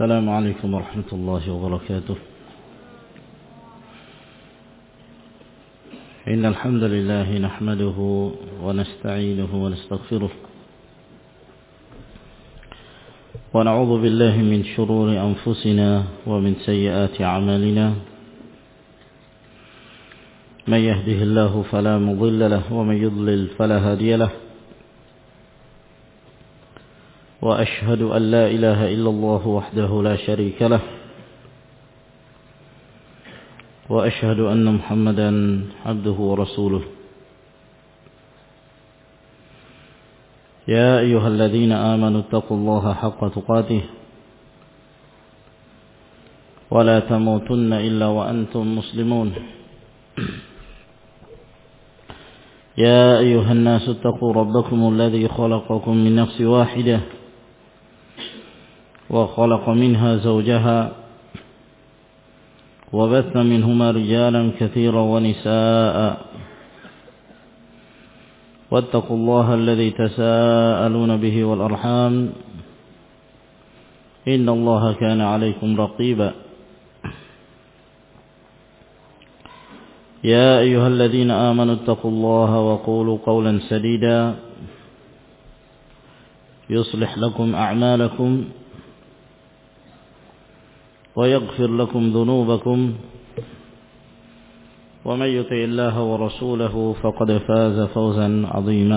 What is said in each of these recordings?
السلام عليكم ورحمة الله وبركاته. إن الحمد لله نحمده ونستعينه ونستغفره ونعوذ بالله من شرور أنفسنا ومن سيئات أعمالنا. من يهده الله فلا مضل له ومن يضلل فلا هادي له. وأشهد أن لا إله إلا الله وحده لا شريك له. وأشهد أن محمدا عبده ورسوله. يا أيها الذين آمنوا اتقوا الله حق تقاته ولا تموتن إلا وأنتم مسلمون. يا أيها الناس اتقوا ربكم الذي خلقكم من نفس واحدة وخلق منها زوجها وبث منهما رجالا كثيرا ونساء واتقوا الله الذي تساءلون به والأرحام إن الله كان عليكم رقيبا. يا أيها الذين آمنوا اتقوا الله وقولوا قولا سديدا يصلح لكم أعمالكم ويغفر لكم ذنوبكم ومن يطع الله ورسوله فقد فاز فوزا عظيما.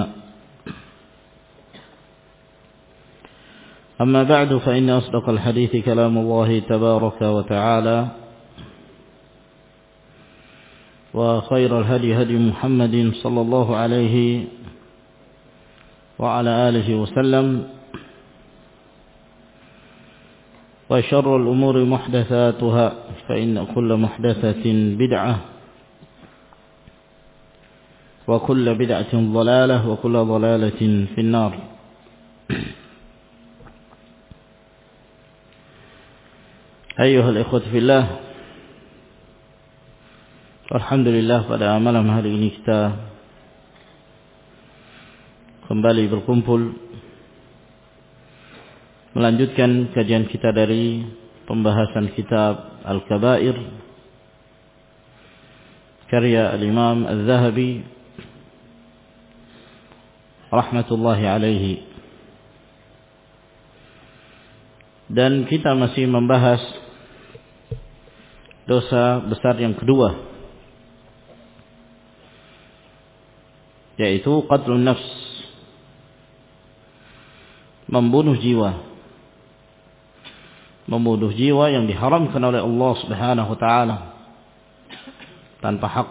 أما بعد فإن أصدق الحديث كلام الله تبارك وتعالى وخير الهدي هدي محمد صلى الله عليه وعلى آله وسلم. وشر الأمور محدثاتها فإن كل محدثة بدعة وكل بدعة ضلالة وكل ضلالة في النار. أيها الإخوة في الله, alhamdulillah pada malam hari ini kita kembali berkumpul melanjutkan kajian kita dari pembahasan kitab Al-Kabair karya Al-Imam Al-Zahabi rahmatullahi alaihi, dan kita masih membahas dosa besar yang kedua, yaitu qatlun nafs, membunuh jiwa. Membunuh jiwa yang diharamkan oleh Allah Subhanahu wa taala tanpa hak.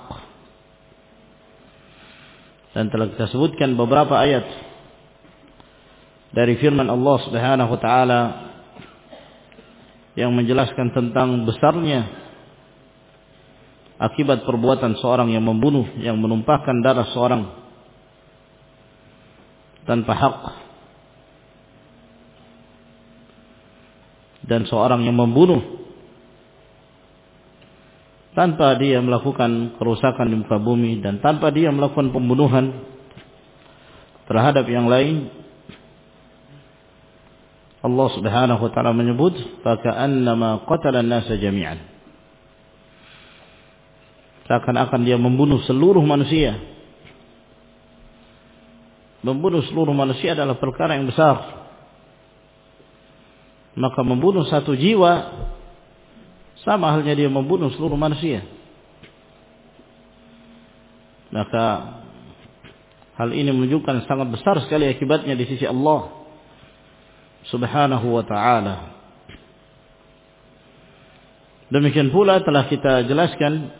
Dan telah kita sebutkan beberapa ayat dari firman Allah Subhanahu wa taala yang menjelaskan tentang besarnya akibat perbuatan seorang yang membunuh, yang menumpahkan darah seorang tanpa hak. Dan seorang yang membunuh tanpa dia melakukan kerusakan di muka bumi dan tanpa dia melakukan pembunuhan terhadap yang lain, Allah Subhanahu wa taala menyebut faka'annama qatala an-nasa jami'an, seakan-akan dia membunuh seluruh manusia. Membunuh seluruh manusia adalah perkara yang besar. Maka membunuh satu jiwa sama halnya dia membunuh seluruh manusia. Maka hal ini menunjukkan sangat besar sekali akibatnya di sisi Allah Subhanahu wa ta'ala. Demikian pula telah kita jelaskan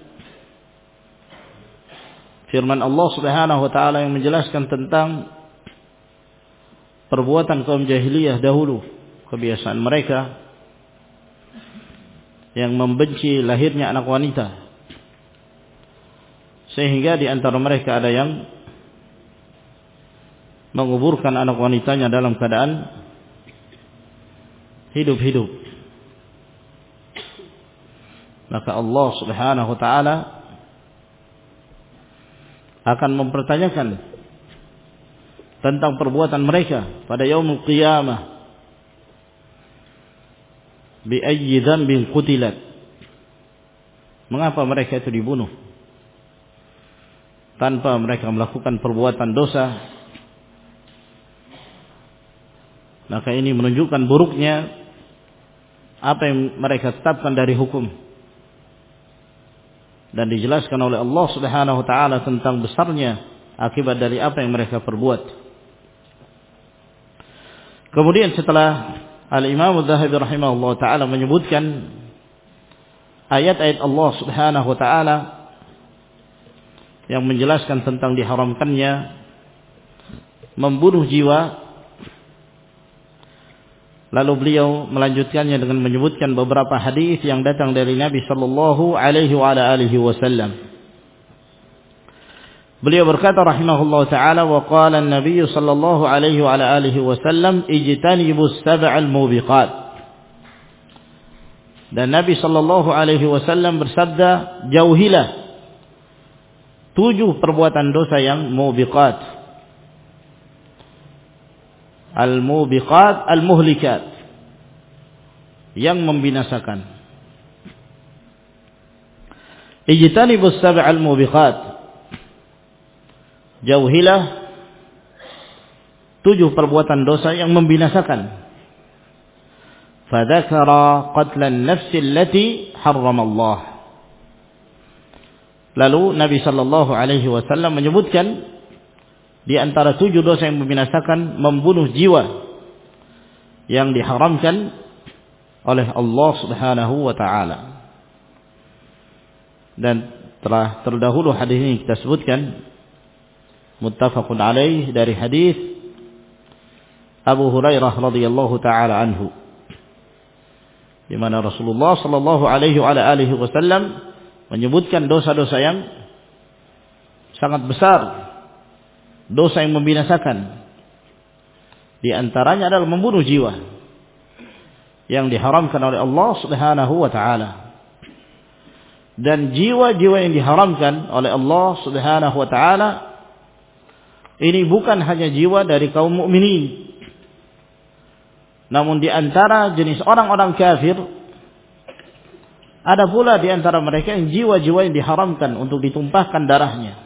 firman Allah Subhanahu wa ta'ala yang menjelaskan tentang perbuatan kaum jahiliyah dahulu, kebiasaan mereka yang membenci lahirnya anak wanita, sehingga di antara mereka ada yang menguburkan anak wanitanya dalam keadaan hidup-hidup. Maka Allah Subhanahu wa taala akan mempertanyakan tentang perbuatan mereka pada yaumul qiyamah. bi ayyi dzambin qutilat. Mengapa mereka itu dibunuh tanpa mereka melakukan perbuatan dosa? Maka ini menunjukkan buruknya apa yang mereka tetapkan dari hukum, dan dijelaskan oleh Allah Subhanahu wa taala tentang besarnya akibat dari apa yang mereka perbuat. Kemudian setelah Al-Imam Adz-Dzahabi rahimahullah taala menyebutkan ayat-ayat Allah Subhanahu wa taala yang menjelaskan tentang diharamkannya membunuh jiwa, lalu beliau melanjutkannya dengan menyebutkan beberapa hadis yang datang dari Nabi sallallahu alaihi wasallam. Beliau berkata rahimahullah taala, wa qala an-nabiy sallallahu alaihi wasallam ijtanibus sab'al mubiqat. Dan Nabi sallallahu alaihi wasallam bersabda, jauhilah 7 perbuatan dosa yang mubiqat. Al-mubiqat, al-muhlikat, yang membinasakan. Ijtanibus sab'al mubiqat, jauhilah 7 perbuatan dosa yang membinasakan. Fadzakara qatlan nafsi allati harramallah. Lalu Nabi sallallahu alaihi wasallam menyebutkan di antara 7 dosa yang membinasakan membunuh jiwa yang diharamkan oleh Allah Subhanahu wa taala. Dan telah terdahulu hadis ini kita sebutkan muttafaqun alaih dari hadis Abu Hurairah radhiyallahu taala anhu, di mana Rasulullah sallallahu alaihi wasallam menyebutkan dosa-dosa yang sangat besar, dosa yang membinasakan. Di antaranya adalah membunuh jiwa yang diharamkan oleh Allah Subhanahu wa taala. Dan jiwa-jiwa yang diharamkan oleh Allah Subhanahu wa taala ini bukan hanya jiwa dari kaum mukminin, namun di antara jenis orang-orang kafir ada pula di antara mereka yang jiwa-jiwa yang diharamkan untuk ditumpahkan darahnya.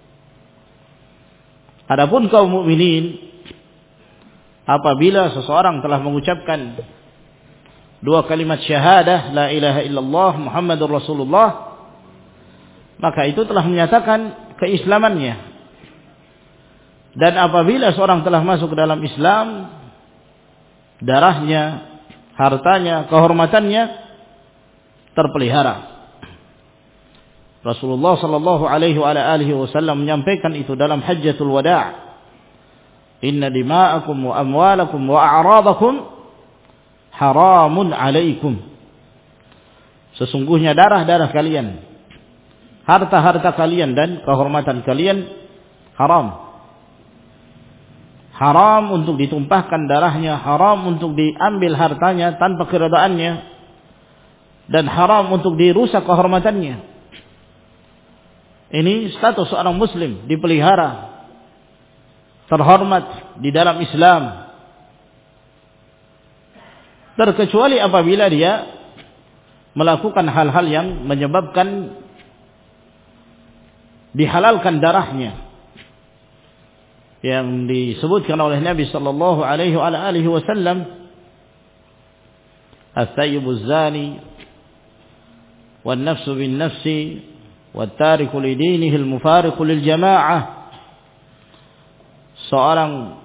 Adapun kaum mukminin, apabila seseorang telah mengucapkan 2 kalimat syahadah la ilaha illallah Muhammadur Rasulullah, maka itu telah menyatakan keislamannya. Dan apabila seorang telah masuk ke dalam Islam, darahnya, hartanya, kehormatannya terpelihara. Rasulullah sallallahu alaihi wasallam menyampaikan itu dalam Hajjatul Wada'. Inna dima'akum wa amwalakum wa a'radakum haramun alaikum. Sesungguhnya darah-darah kalian, harta-harta kalian dan kehormatan kalian haram. Haram untuk ditumpahkan darahnya, haram untuk diambil hartanya tanpa keredaannya, dan haram untuk dirusak kehormatannya. Ini status seorang muslim dipelihara, terhormat di dalam Islam. Terkecuali apabila dia melakukan hal-hal yang menyebabkan dihalalkan darahnya, yang disebutkan oleh Nabi sallallahu alaihi wasallam, "As-sayyibuz zani wan nafsu bin nafsi wat tariku li dinihi al-mufariqu lil jamaah." Seorang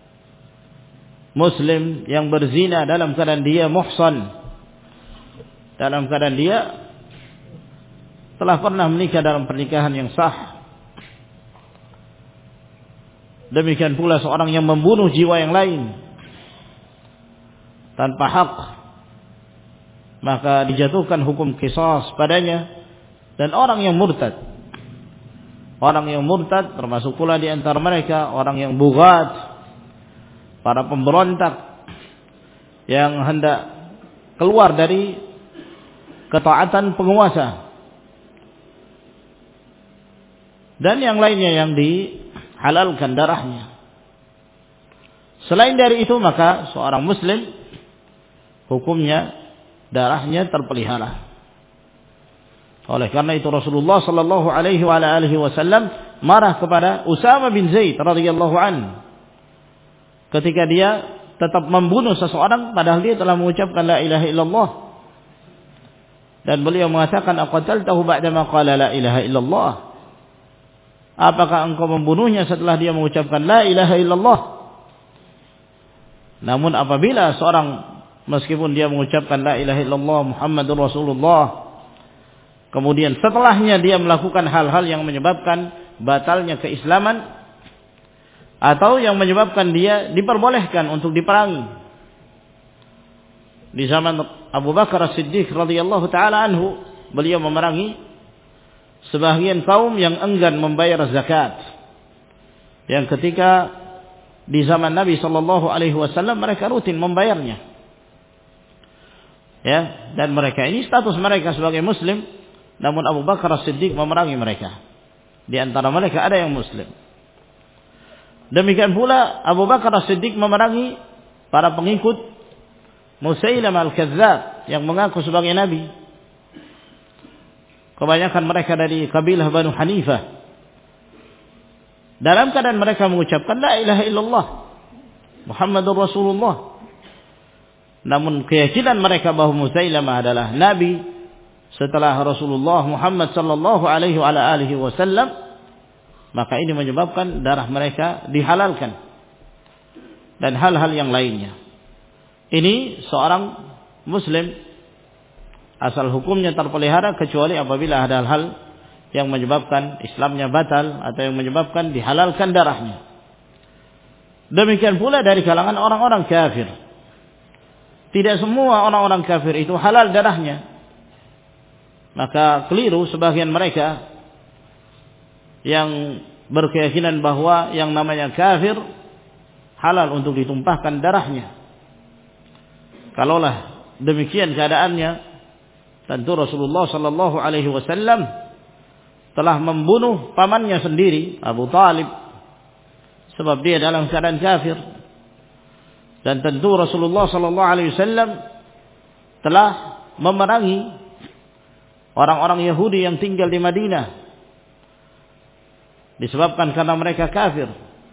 muslim yang berzina dalam keadaan dia muhsan, dalam keadaan dia telah pernah menikah dalam pernikahan yang sah. Demikian pula seorang yang membunuh jiwa yang lain tanpa hak, maka dijatuhkan hukum qisas padanya. Dan orang yang murtad, orang yang murtad termasuk pula di antara mereka orang yang bughat, para pemberontak yang hendak keluar dari ketaatan penguasa, dan yang lainnya yang dihalalkan darahnya. Selain dari itu, maka seorang muslim hukumnya darahnya terpelihara. Oleh karena itu Rasulullah sallallahu alaihi wasallam marah kepada Usama bin Zaid radhiyallahu an ketika dia tetap membunuh seseorang padahal dia telah mengucapkan la ilaha illallah. Dan beliau mengatakan, aqataltahu ba'dama qala la ilaha illallah. Apakah engkau membunuhnya setelah dia mengucapkan la ilaha illallah? Namun apabila seorang meskipun dia mengucapkan la ilaha illallah Muhammadur Rasulullah, kemudian setelahnya dia melakukan hal-hal yang menyebabkan batalnya keislaman atau yang menyebabkan dia diperbolehkan untuk diperangi. Di zaman Abu Bakar As-Siddiq radhiyallahu taala anhu, beliau memerangi sebagian kaum yang enggan membayar zakat. Yang ketika di zaman Nabi sallallahu alaihi wasallam mereka rutin membayarnya. Ya, dan mereka ini status mereka sebagai muslim, namun Abu Bakar As-Siddiq memerangi mereka. Di antara mereka ada yang muslim. Demikian pula Abu Bakar As-Siddiq memerangi para pengikut Musailamah al-Kadzdzab yang mengaku sebagai nabi. Kebanyakan mereka dari kabilah Banu Hanifah. Dalam keadaan mereka mengucapkan la ilaha illallah Muhammadur Rasulullah. Namun keyakinan mereka bahwa Musailamah adalah nabi setelah Rasulullah Muhammad sallallahu alaihi wasallam, maka ini menyebabkan darah mereka dihalalkan dan hal-hal yang lainnya. Ini seorang muslim asal hukumnya terpelihara kecuali apabila ada hal yang menyebabkan Islamnya batal atau yang menyebabkan dihalalkan darahnya. Demikian pula dari kalangan orang-orang kafir. Tidak semua orang-orang kafir itu halal darahnya. Maka keliru sebagian mereka yang berkeyakinan bahwa yang namanya kafir halal untuk ditumpahkan darahnya. Kalaulah demikian keadaannya, tentu Rasulullah sallallahu alaihi wasallam telah membunuh pamannya sendiri, Abu Talib, sebab dia dalam keadaan kafir. Dan tentu Rasulullah sallallahu alaihi wasallam telah memerangi orang-orang Yahudi yang tinggal di Madinah disebabkan karena mereka kafir.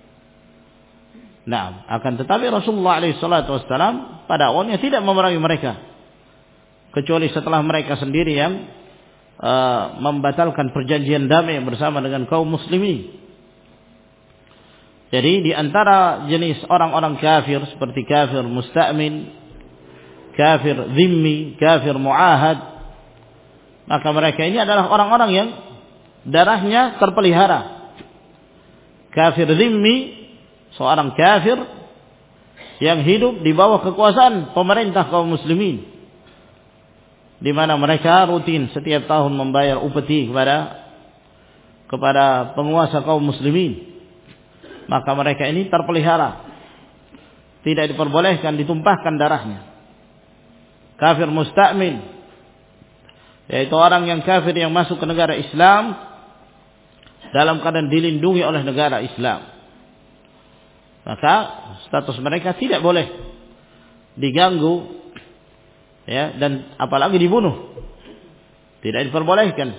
Nah, akan tetapi Rasulullah alaihi salatu wassalam pada awalnya tidak memerangi mereka kecuali setelah mereka sendiri yang membatalkan perjanjian damai bersama dengan kaum muslimin. Jadi di antara jenis orang-orang kafir seperti kafir musta'min, kafir zimmi, kafir muahad, maka mereka ini adalah orang-orang yang darahnya terpelihara. Kafir zimmi, seorang kafir yang hidup di bawah kekuasaan pemerintah kaum muslimin, di mana mereka rutin setiap tahun membayar upeti kepada penguasa kaum muslimin. Maka mereka ini terpelihara, tidak diperbolehkan ditumpahkan darahnya. Kafir musta'min, yaitu orang yang kafir yang masuk ke negara Islam dalam keadaan dilindungi oleh negara Islam, maka status mereka tidak boleh diganggu, ya, dan apalagi dibunuh, tidak diperbolehkan.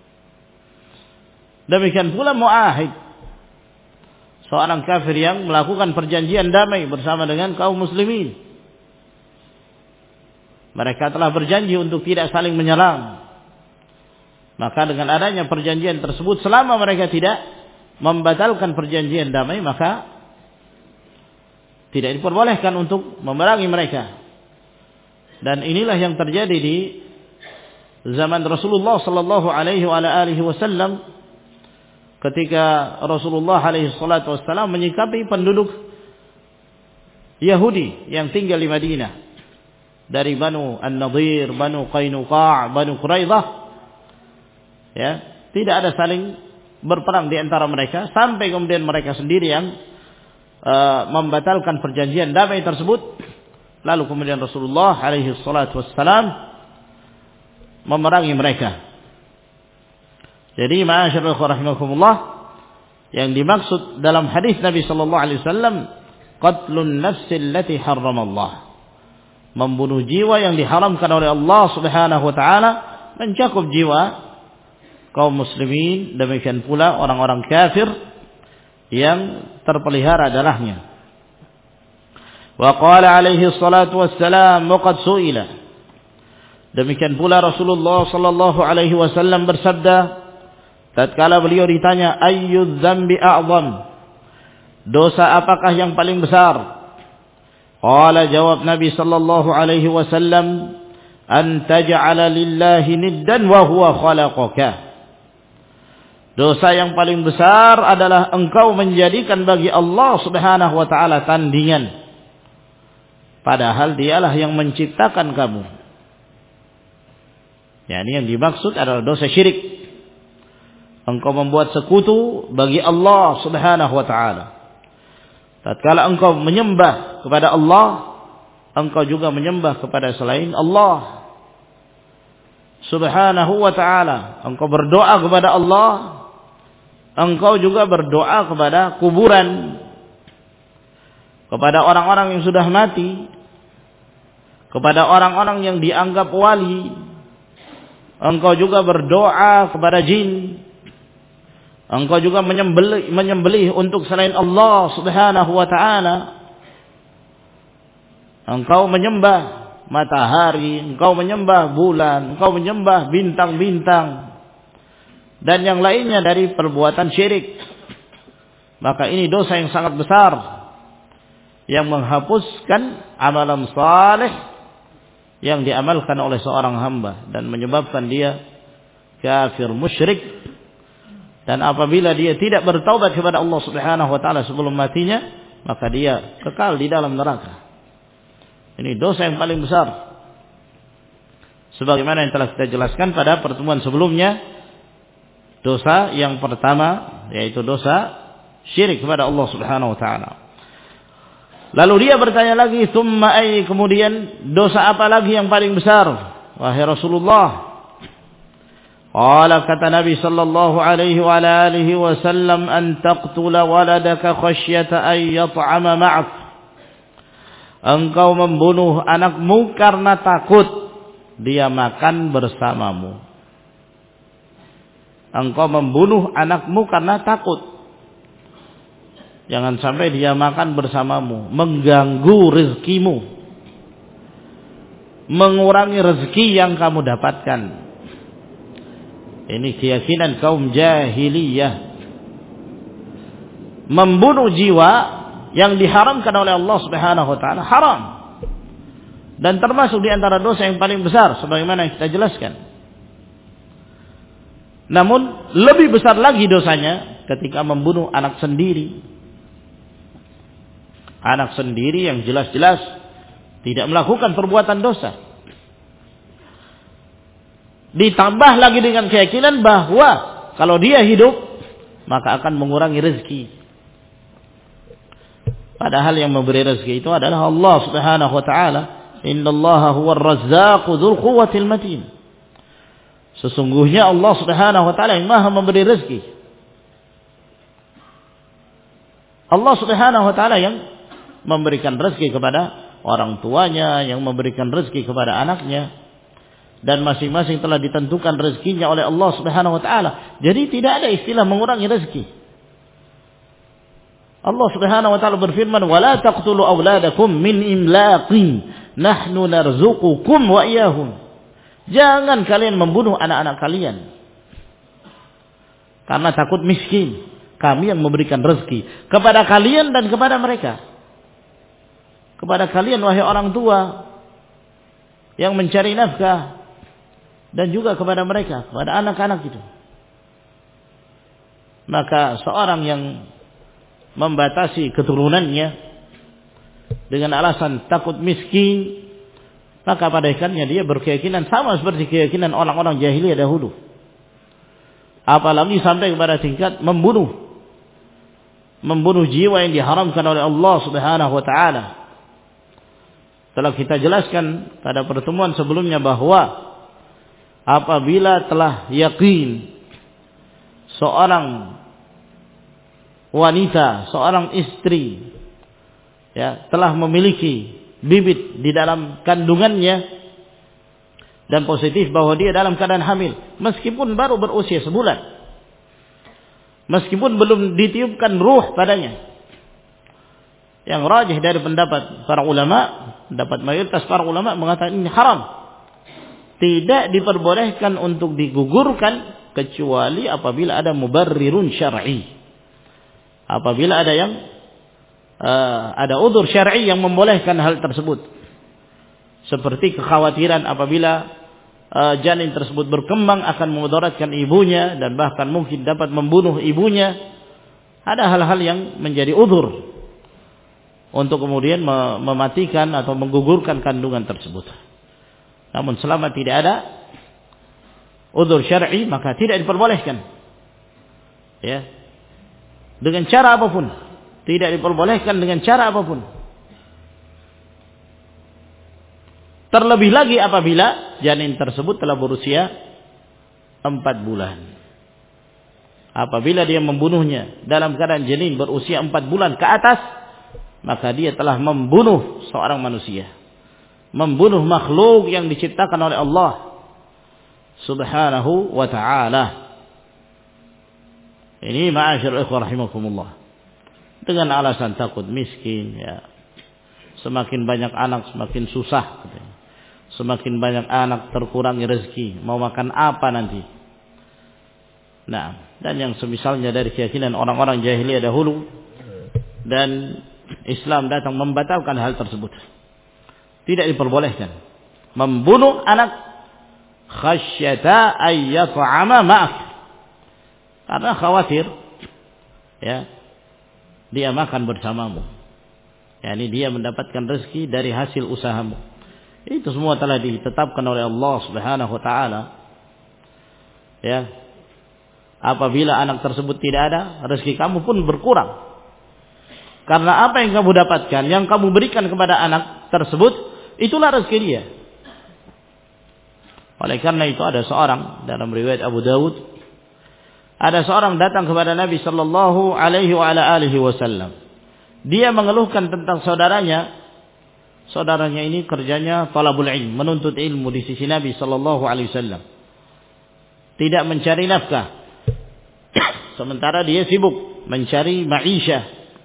Demikian pula muahid, seorang kafir yang melakukan perjanjian damai bersama dengan kaum muslimin. Mereka telah berjanji untuk tidak saling menyerang. Maka dengan adanya perjanjian tersebut, selama mereka tidak membatalkan perjanjian damai, maka tidak diperbolehkan untuk memerangi mereka. Dan inilah yang terjadi di zaman Rasulullah sallallahu alaihi wasallam ketika Rasulullah alaihi salatu wasallam menyikapi penduduk Yahudi yang tinggal di Madinah dari Banu An-Nadir, Banu Qainuqa', Banu Quraidah. Ya, tidak ada saling berperang di antara mereka sampai kemudian mereka sendiri yang membatalkan perjanjian damai tersebut. Lalu kemudian Rasulullah alaihi salatu wassalam memerangi mereka. Jadi ma'asyiral rahimakumullah, yang dimaksud dalam hadis Nabi sallallahu alaihi wasallam qatlun nafsi allati harramallah, membunuh jiwa yang diharamkan oleh Allah Subhanahu wa taala mencakup jiwa kaum muslimin, demikian pula orang-orang kafir yang terpelihara darahnya. Wa qala alaihi salatu wassalam wa qad su'ila. Demikian pula Rasulullah sallallahu alaihi wasallam bersabda tatkala beliau ditanya ayyudz dzambi a'zam, dosa apakah yang paling besar? Qala, jawab Nabi sallallahu alaihi wasallam, an taj'ala lillahi niddan wa huwa khalaqaka. Dosa yang paling besar adalah engkau menjadikan bagi Allah Subhanahu wa taala tandingan, padahal dialah yang menciptakan kamu. Yani yang dimaksud adalah dosa syirik. Engkau membuat sekutu bagi Allah Subhanahu wa taala. Tatkala engkau menyembah kepada Allah, engkau juga menyembah kepada selain Allah Subhanahu wa ta'ala. Engkau berdoa kepada Allah, engkau juga berdoa kepada kuburan, kepada orang-orang yang sudah mati, kepada orang-orang yang dianggap wali. Engkau juga berdoa kepada jin. Engkau juga menyembelih untuk selain Allah Subhanahu wa ta'ala. Engkau menyembah matahari, engkau menyembah bulan, engkau menyembah bintang-bintang dan yang lainnya dari perbuatan syirik. Maka ini dosa yang sangat besar yang menghapuskan amalan saleh yang diamalkan oleh seorang hamba dan menyebabkan dia kafir musyrik. Dan apabila dia tidak bertaubat kepada Allah Subhanahu wa taala sebelum matinya, maka dia kekal di dalam neraka. Ini dosa yang paling besar. Sebagaimana yang telah kita jelaskan pada pertemuan sebelumnya, dosa yang pertama yaitu dosa syirik kepada Allah Subhanahu wa taala. Lalu dia bertanya lagi, "Tsumma ay?" Kemudian dosa apa lagi yang paling besar, wahai Rasulullah? Qala, kata Nabi sallallahu alaihi wa alihi wasallam, "An taqtula waladaka khasyata ay yat'ama ma'ak." Engkau membunuh anakmu karena takut dia makan bersamamu. Engkau membunuh anakmu karena takut jangan sampai dia makan bersamamu, mengganggu rezekimu, mengurangi rezeki yang kamu dapatkan. Ini keyakinan kaum jahiliyah. Membunuh jiwa yang diharamkan oleh Allah Subhanahu wa taala haram. Dan termasuk di antara dosa yang paling besar sebagaimana yang kita jelaskan. Namun lebih besar lagi dosanya ketika membunuh anak sendiri. Anak sendiri yang jelas-jelas tidak melakukan perbuatan dosa. Ditambah lagi dengan keyakinan bahwa kalau dia hidup maka akan mengurangi rezeki. Padahal yang memberi rezeki itu adalah Allah Subhanahu wa taala. Innallaha huwar razzaqu dzul quwwatil matin. Sesungguhnya Allah Subhanahu wa taala yang Maha memberi rezeki. Allah Subhanahu wa taala yang memberikan rezeki kepada orang tuanya, yang memberikan rezeki kepada anaknya. Dan masing-masing telah ditentukan rezekinya oleh Allah Subhanahu wa taala. Jadi tidak ada istilah mengurangi rezeki. Allah Subhanahu wa taala berfirman, "Wa la taqtulu auladakum min imlaqin, nahnu narzuqukum wa iyyahum." Jangan kalian membunuh anak-anak kalian karena takut miskin. Kami yang memberikan rezeki kepada kalian dan kepada mereka. Kepada kalian wahai orang tua yang mencari nafkah, dan juga kepada mereka, kepada anak-anak itu. Maka seorang yang membatasi keturunannya dengan alasan takut miskin, maka pada akhirnya dia berkeyakinan sama seperti keyakinan orang-orang jahiliyah dahulu. Apalagi sampai kepada tingkat membunuh jiwa yang diharamkan oleh Allah Subhanahu wa taala. Telah kita jelaskan pada pertemuan sebelumnya bahwa apabila telah yakin seorang wanita, seorang istri telah memiliki bibit di dalam kandungannya dan positif bahwa dia dalam keadaan hamil meskipun baru berusia sebulan, meskipun belum ditiupkan ruh padanya. Yang rajih dari pendapat para ulama, pendapat mayoritas para ulama mengatakan ini haram, tidak diperbolehkan untuk digugurkan kecuali apabila ada mubarrirun syar'i, apabila ada yang ada udzur syar'i yang membolehkan hal tersebut, seperti kekhawatiran apabila janin tersebut berkembang akan memudaratkan ibunya dan bahkan mungkin dapat membunuh ibunya. Ada hal-hal yang menjadi udzur untuk kemudian mematikan atau menggugurkan kandungan tersebut. Namun selama tidak ada udzur syar'i maka tidak diperbolehkan. Ya. Dengan cara apapun, tidak diperbolehkan dengan cara apapun. Terlebih lagi apabila janin tersebut telah berusia 4 bulan. Apabila dia membunuhnya dalam keadaan janin berusia 4 bulan ke atas, maka dia telah membunuh seorang manusia, membunuh makhluk yang diciptakan oleh Allah Subhanahu wa ta'ala. Ini ma'asyarul ikhwah rahimakumullah. Dengan alasan takut miskin, ya. Semakin banyak anak semakin susah, katanya. Semakin banyak anak terkurangi rezeki, mau makan apa nanti? Nah, dan yang semisalnya dari keyakinan orang-orang jahiliyah dahulu, dan Islam datang membatalkan hal tersebut. Tidak diperbolehkan membunuh anak khasyata ayyat'ama ma'ak, karena khawatir ya dia makan bersamamu, yakni dia mendapatkan rezeki dari hasil usahamu. Itu semua telah ditetapkan oleh Allah Subhanahu wa ta'ala. Ya. Apabila anak tersebut tidak ada, rezeki kamu pun berkurang. Karena apa yang kamu dapatkan, yang kamu berikan kepada anak tersebut, itulah rezeki dia. Oleh karena itu ada seorang dalam riwayat Abu Dawud, ada seorang datang kepada Nabi sallallahu alaihi wasallam. Dia mengeluhkan tentang saudaranya. Saudaranya ini kerjanya talabul ilm, menuntut ilmu di sisi Nabi sallallahu alaihi wasallam. Tidak mencari nafkah. Sementara dia sibuk mencari ma'isyah,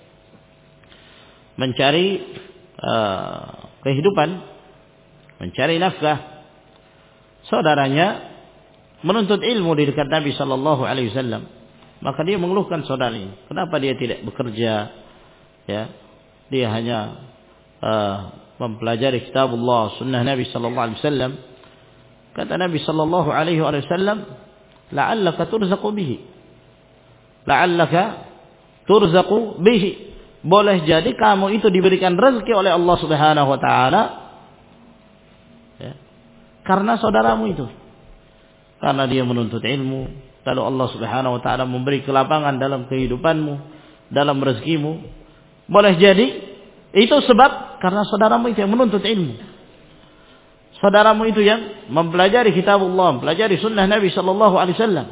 mencari kehidupan, mencari nafkah. Saudaranya menuntut ilmu di dekat Nabi sallallahu alaihi wasallam. Maka dia mengeluhkan saudaranya, kenapa dia tidak bekerja? Ya, dia hanya mempelajari kitabullah, sunnah Nabi sallallahu alaihi wasallam. Kata Nabi sallallahu alaihi wasallam, la'allaka turzaqu bihi. La'allaka turzaqu bihi. Boleh jadi kamu itu diberikan rezeki oleh Allah Subhanahu wa taala, ya, karena saudaramu itu. Karena dia menuntut ilmu, lalu Allah Subhanahu wa taala memberi kelapangan dalam kehidupanmu, dalam rezekimu. Boleh jadi itu sebab karena saudaramu itu yang menuntut ilmu. Saudaramu itu yang mempelajari kitabullah, mempelajari sunnah Nabi sallallahu alaihi wasallam.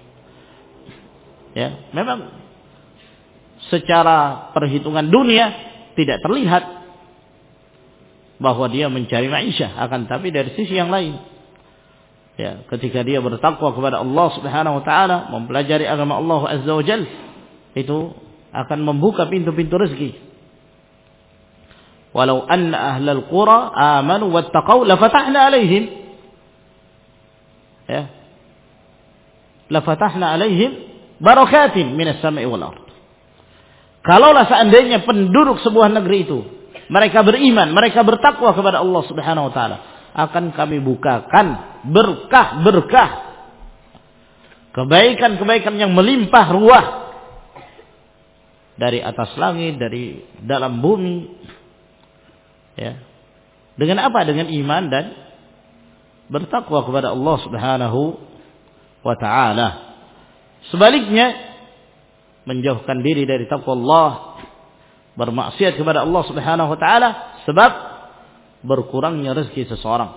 Ya, memang secara perhitungan dunia tidak terlihat bahwa dia mencari ma'isyah, akan tapi dari sisi yang lain, ya, ketika dia bertakwa kepada Allah Subhanahu wa taala, mempelajari agama Allah Azza wa Jalla, itu akan membuka pintu-pintu rezeki. Walau anna ahlal qura amanu wattaqau lafatahna alaihim, ya, lafatahna alaihim barakatin minas sama'i wal ard. Kalaulah seandainya penduduk sebuah negeri itu mereka beriman, mereka bertakwa kepada Allah Subhanahu wa taala, akan kami bukakan berkah-berkah, kebaikan-kebaikan yang melimpah ruah dari atas langit, dari dalam bumi. Ya. Dengan apa? Dengan iman dan bertakwa kepada Allah Subhanahu wa taala. Sebaliknya, menjauhkan diri dari takwa Allah, bermaksiat kepada Allah Subhanahu wa taala sebab berkurangnya rezeki seseorang.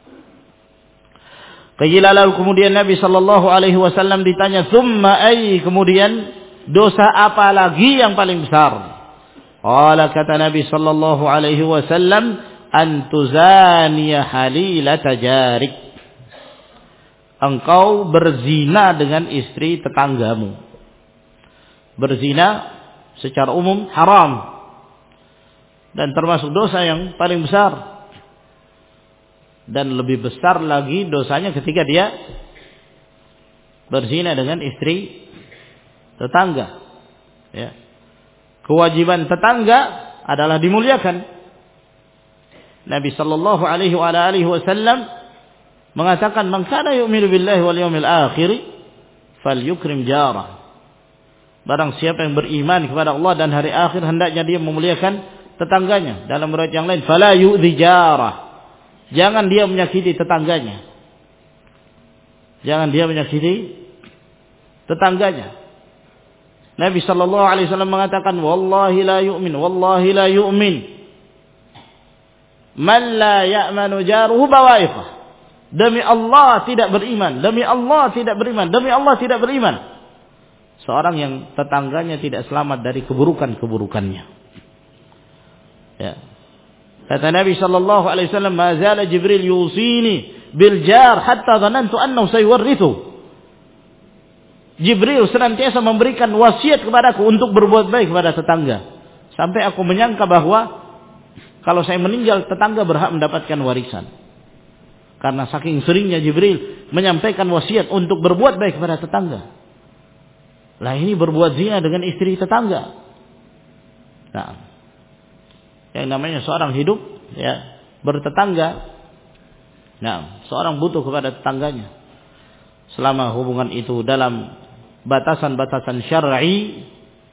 Lalu kemudian Nabi sallallahu alaihi wasallam ditanya, "Tsumma ay?" Kemudian dosa apa lagi yang paling besar? Qala, kata Nabi sallallahu alaihi wasallam, antuzaniya halilata jarik. Engkau berzina dengan istri tetanggamu. Berzina secara umum haram. Dan termasuk dosa yang paling besar. Dan lebih besar lagi dosanya ketika dia berzina dengan istri tetangga. Ya. Kewajiban tetangga adalah dimuliakan. Nabi sallallahu alaihi wasallam mengatakan, "Man kana yu'minu billahi wal yawmil akhir falyukrim jarah." Barang siapa yang beriman kepada Allah dan hari akhir, hendaknya dia memuliakan tetangganya. Dalam riwayat yang lain, "Fala yu'dhi jarah." Jangan dia menyakiti tetangganya. Jangan dia menyakiti tetangganya. Nabi sallallahu alaihi wasallam mengatakan, "Wallahi la yu'min, wallahi la yu'min man la ya'manu jaruhu bawa'iqah." Demi Allah tidak beriman, demi Allah tidak beriman, demi Allah tidak beriman seorang yang tetangganya tidak selamat dari keburukan-keburukannya. Ya. Kata Nabi sallallahu alaihi wasallam, "Ma zala Jibril yusini bil jar hatta dhanantu annahu sayuwarrithu." Jibril senantiasa memberikan wasiat kepadaku untuk berbuat baik kepada tetangga, sampai aku menyangka bahwa kalau saya meninggal tetangga berhak mendapatkan warisan. Karena saking seringnya Jibril menyampaikan wasiat untuk berbuat baik kepada tetangga. Lah ini berbuat zina dengan istri tetangga. Nah, yang namanya seorang hidup ya bertetangga. Nah, seorang butuh kepada tetangganya. Selama hubungan itu dalam batasan-batasan syar'i,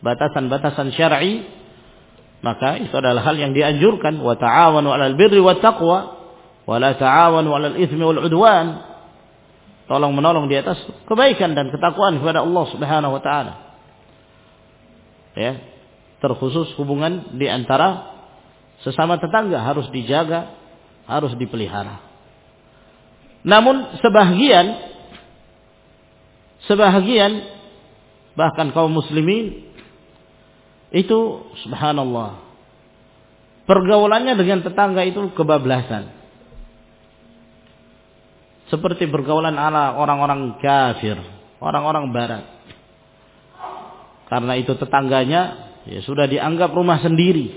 maka itu adalah hal yang dianjurkan. Wa ta'awanu 'alal birri wat taqwa wa la ta'awanu 'alal itsmi wal 'udwan. Tolong menolong di atas kebaikan dan ketakwaan kepada Allah Subhanahu wa taala. Ya, terkhusus hubungan di antara sesama tetangga harus dijaga, harus dipelihara. Namun sebahagian bahkan kaum muslimin itu subhanallah pergaulannya dengan tetangga itu kebablasan. Seperti pergaulan ala orang-orang kafir, orang-orang barat. Karena itu tetangganya ya sudah dianggap rumah sendiri.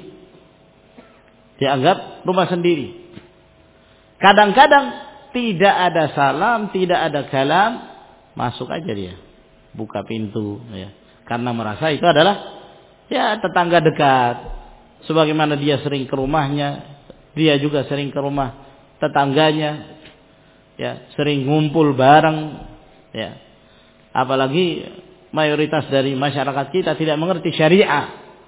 Kadang-kadang tidak ada salam, tidak ada kalam, masuk aja dia. Buka pintu ya. Karena merasa itu adalah ya tetangga dekat. Sebagaimana dia sering ke rumahnya, dia juga sering ke rumah tetangganya. Ya, sering ngumpul bareng ya. Apalagi mayoritas dari masyarakat kita tidak mengerti syariah.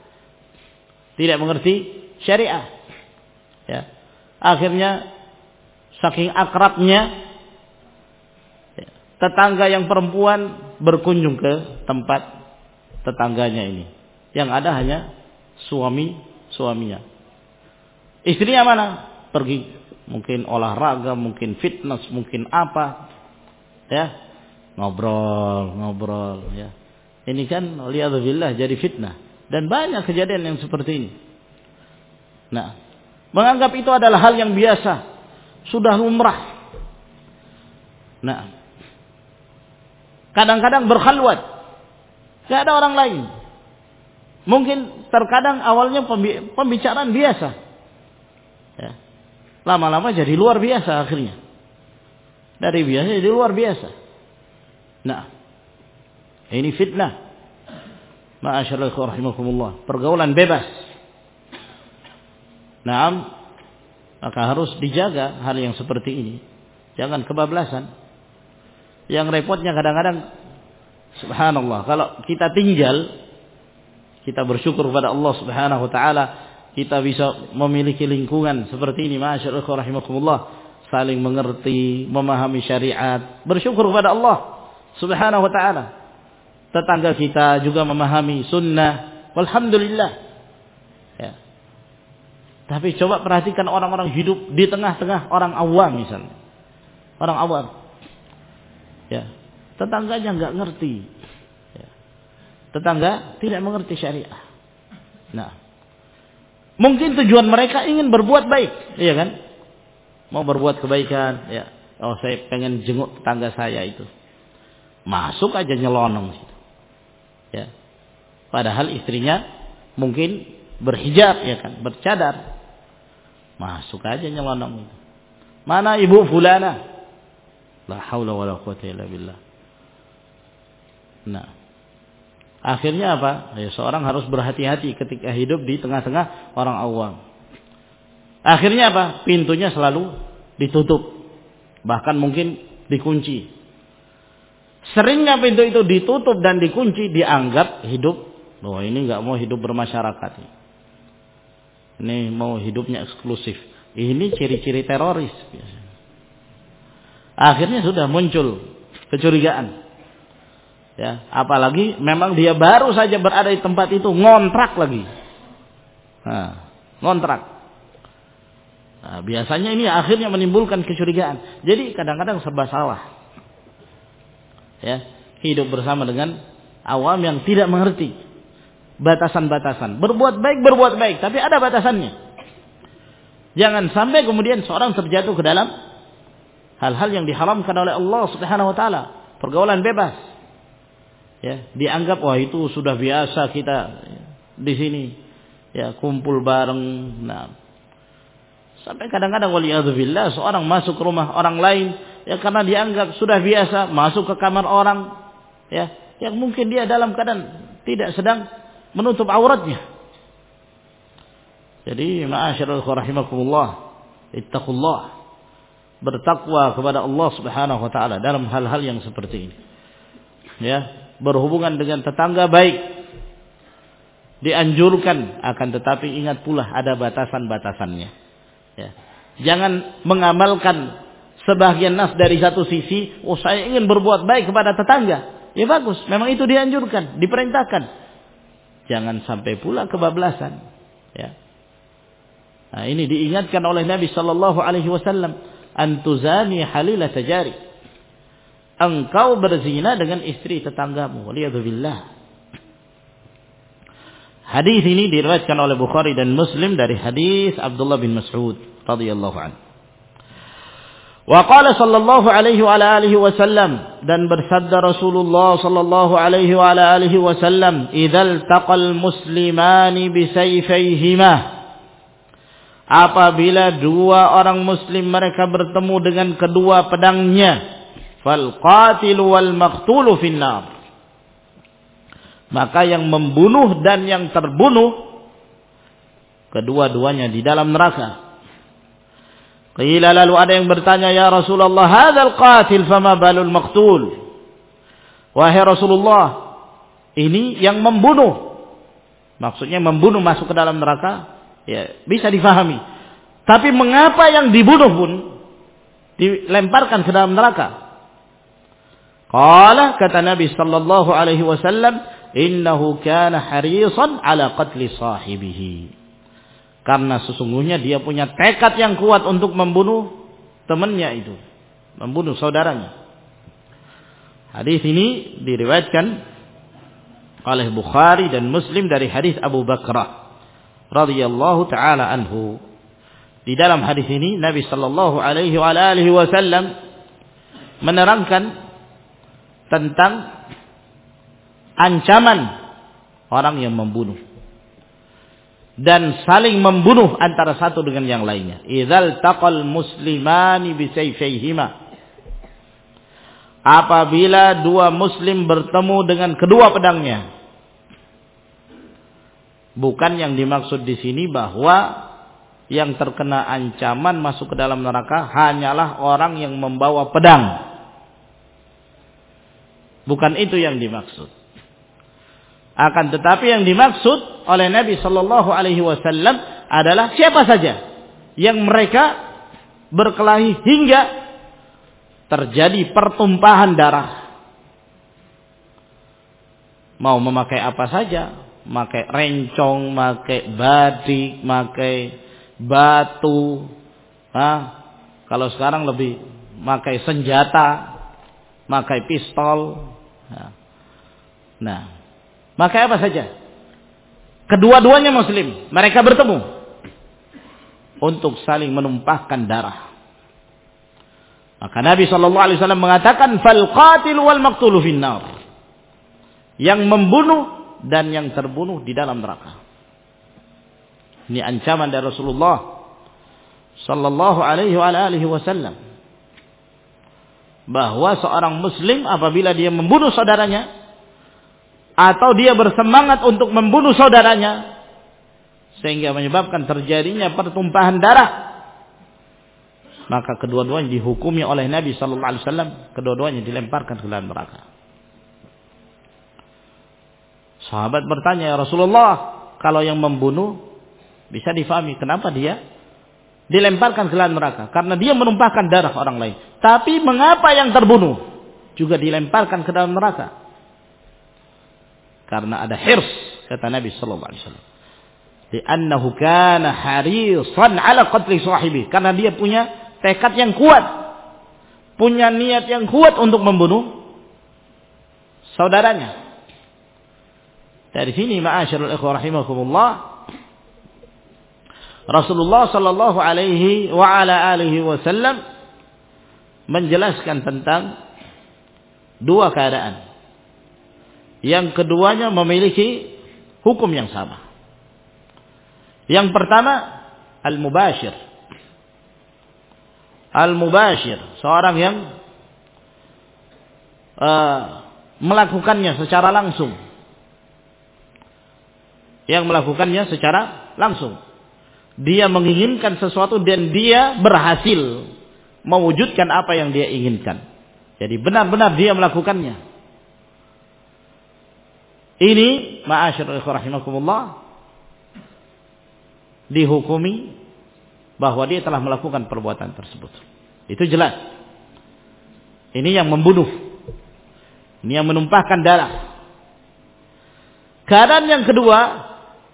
Ya. Akhirnya saking akrabnya ya, tetangga yang perempuan berkunjung ke tempat tetangganya ini. Yang ada hanya suaminya. Istrinya mana? Pergi. Mungkin olahraga, mungkin fitness, mungkin apa. Ya. Ngobrol ya. Ini kan waliyadzubillah jadi fitnah dan banyak kejadian yang seperti ini. Nah, menganggap itu adalah hal yang biasa, sudah lumrah. Nah, kadang-kadang berkhalwat, tidak ada orang lain. Mungkin terkadang awalnya pembicaraan biasa. Ya. Lama-lama jadi luar biasa akhirnya. Dari biasa jadi luar biasa. Nah, ini fitnah. Ma'asyarallahu rahimakumullah. Pergaulan bebas. Naam, maka harus dijaga hal yang seperti ini. Jangan kebablasan. Yang repotnya kadang-kadang subhanallah, kalau kita tinggal, kita bersyukur kepada Allah Subhanahu wa taala, kita bisa memiliki lingkungan seperti ini, masyaallah rahimakumullah, saling mengerti, memahami syariat, bersyukur kepada Allah Subhanahu wa taala. Tetangga kita juga memahami sunnah, walhamdulillah. Ya. Tapi coba perhatikan orang-orang hidup di tengah-tengah orang awam misalnya. Orang awam. Ya. Tetangganya enggak ngerti. Ya. Tetangga tidak mengerti syariah. Nah, Mungkin tujuan mereka ingin berbuat baik, iya kan? Mau berbuat kebaikan, ya. Oh, saya pengen jenguk tetangga saya itu. Masuk aja nyelonong gitu. Ya. Padahal istrinya mungkin berhijab, ya kan, bercadar. Masuk aja nyelonong itu. Mana ibu fulana? La haula wala quwwata illa billah. Nah, akhirnya apa? Ya, seorang harus berhati-hati ketika hidup di tengah-tengah orang awam. Akhirnya apa? Pintunya selalu ditutup. Bahkan mungkin dikunci. Seringnya pintu itu ditutup dan dikunci, dianggap hidup. Oh, ini nggak mau hidup bermasyarakat. Ini mau hidupnya eksklusif. Ini ciri-ciri teroris. Akhirnya sudah muncul kecurigaan. Ya, apalagi memang dia baru saja berada di tempat itu, ngontrak lagi. Nah, ngontrak. Nah, biasanya ini akhirnya menimbulkan kecurigaan. Jadi kadang-kadang serba salah. Ya, hidup bersama dengan awam yang tidak mengerti batasan-batasan. Berbuat baik, tapi ada batasannya. Jangan sampai kemudian seorang terjatuh ke dalam hal-hal yang diharamkan oleh Allah Subhanahu wa taala. Pergaulan bebas. Ya, dianggap wah itu sudah biasa kita di sini. Ya, kumpul bareng. Nah, sampai kadang-kadang waliyadzubillah seorang masuk ke rumah orang lain ya karena dianggap sudah biasa masuk ke kamar orang ya yang mungkin dia dalam keadaan tidak sedang menutup auratnya. Jadi ma'asyiral rahimakumullah, ittaqullah, bertakwa kepada Allah Subhanahu wa taala dalam hal-hal yang seperti ini. Ya, berhubungan dengan tetangga baik dianjurkan, akan tetapi ingat pula ada batasan-batasannya. Ya. Jangan mengamalkan sebagian nas dari satu sisi, oh saya ingin berbuat baik kepada tetangga. Ya bagus, memang itu dianjurkan, diperintahkan. Jangan sampai pula kebablasan. Ya. Nah, ini diingatkan oleh Nabi sallallahu alaihi wasallam, antuzani halila tajari. Engkau berzina dengan istri tetanggamu. Waliyadzubillah. Hadis ini diriwayatkan oleh Bukhari dan Muslim dari hadis Abdullah bin Mas'ud radhiyallahu anhu. Wa qala sallallahu alaihi wa ala alihi wasallam, dan bersabda Rasulullah sallallahu alaihi wa ala alihi wasallam, "Idzal taqal muslimani bisayfayhima." Apabila dua orang muslim mereka bertemu dengan kedua pedangnya, fal qatilu wal maqtulu finnar. Maka yang membunuh dan yang terbunuh kedua-duanya di dalam neraka. Qila, lalu ada yang bertanya, ya Rasulullah, hadzal qatil fama balul maqtul? Wahai Rasulullah, ini yang membunuh. Maksudnya membunuh masuk ke dalam neraka, ya bisa difahami. Tapi mengapa yang dibunuh pun dilemparkan ke dalam neraka? Qala, kata Nabi sallallahu alaihi wasallam, innahu kana harisan ala qatli sahibihi. Karena sesungguhnya dia punya tekad yang kuat untuk membunuh temannya itu, membunuh saudaranya. Hadis ini diriwayatkan oleh Bukhari dan Muslim dari hadis Abu Bakrah radhiyallahu taala anhu. Di dalam hadis ini Nabi sallallahu alaihi wasallam menerangkan tentang ancaman orang yang membunuh dan saling membunuh antara satu dengan yang lainnya. Idzal taqal muslimani bisayfayhima. Apabila dua muslim bertemu dengan kedua pedangnya. Bukan yang dimaksud di sini bahwa yang terkena ancaman masuk ke dalam neraka hanyalah orang yang membawa pedang. Bukan itu yang dimaksud. Akan tetapi yang dimaksud oleh Nabi sallallahu alaihi wasallam adalah siapa saja yang mereka berkelahi hingga terjadi pertumpahan darah. Mau memakai apa saja, memakai rencong, memakai badik, memakai batu. Kalau sekarang lebih memakai senjata, memakai pistol. Nah, maka apa saja? Kedua-duanya muslim, mereka bertemu. untuk saling menumpahkan darah. Maka Nabi SAW mengatakan, fal qatil wal maqtulu finnar. Yang membunuh dan yang terbunuh di dalam neraka. Ini ancaman dari Rasulullah sallallahu alaihi wasallam, bahwa seorang muslim apabila dia membunuh saudaranya atau dia bersemangat untuk membunuh saudaranya sehingga menyebabkan terjadinya pertumpahan darah, maka kedua-duanya dihukumi oleh Nabi sallallahu alaihi wasallam, kedua-duanya dilemparkan ke dalam neraka. Sahabat bertanya, ya Rasulullah, kalau yang membunuh bisa difahami kenapa dia dilemparkan ke dalam neraka? Karena dia menumpahkan darah orang lain. Tapi mengapa yang terbunuh juga dilemparkan ke dalam neraka? Karena ada hirs, kata Nabi sallallahu alaihi wasallam. Li'annahu kana harisan 'ala qatli sahibi. Karena dia punya tekad yang kuat, punya niat yang kuat untuk membunuh saudaranya. Dari sini ma'asyiral ikhwah rahimakumullah, Rasulullah sallallahu alaihi wa ala alihi wasallam menjelaskan tentang dua keadaan. Yang keduanya memiliki hukum yang sama. Yang pertama, al-mubashir. Al-mubashir, seorang yang melakukannya secara langsung. Yang melakukannya secara langsung. Dia menginginkan sesuatu dan dia berhasil mewujudkan apa yang dia inginkan. Jadi benar-benar dia melakukannya. Ini ma'asyiral ikhwah rahimakumullah, dihukumi bahwa dia telah melakukan perbuatan tersebut. Itu jelas. Ini yang membunuh. Ini yang menumpahkan darah. Keadaan yang kedua,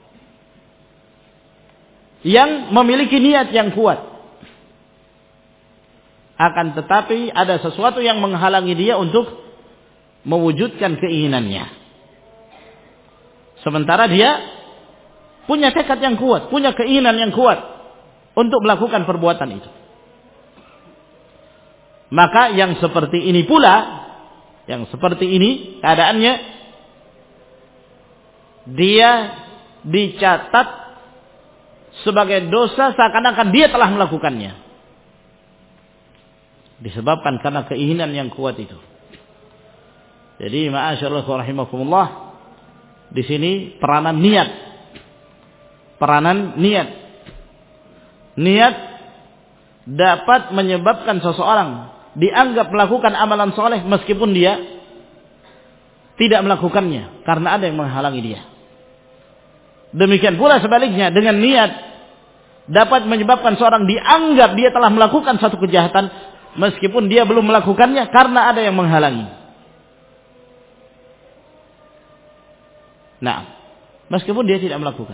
yang memiliki niat yang kuat, akan tetapi ada sesuatu yang menghalangi dia untuk mewujudkan keinginannya. Sementara dia punya tekad yang kuat, punya keinginan yang kuat untuk melakukan perbuatan itu. Maka yang seperti ini pula, yang seperti ini keadaannya, dia dicatat sebagai dosa seakan-akan dia telah melakukannya. Disebabkan karena keinginan yang kuat itu. Jadi ma'asyiral rahimakumullah, di sini peranan niat. Peranan niat. Niat dapat menyebabkan seseorang dianggap melakukan amalan soleh meskipun dia tidak melakukannya karena ada yang menghalangi dia. Demikian pula sebaliknya, dengan niat dapat menyebabkan seorang dianggap dia telah melakukan satu kejahatan meskipun dia belum melakukannya karena ada yang menghalangi. Nah, meskipun dia tidak melakukan.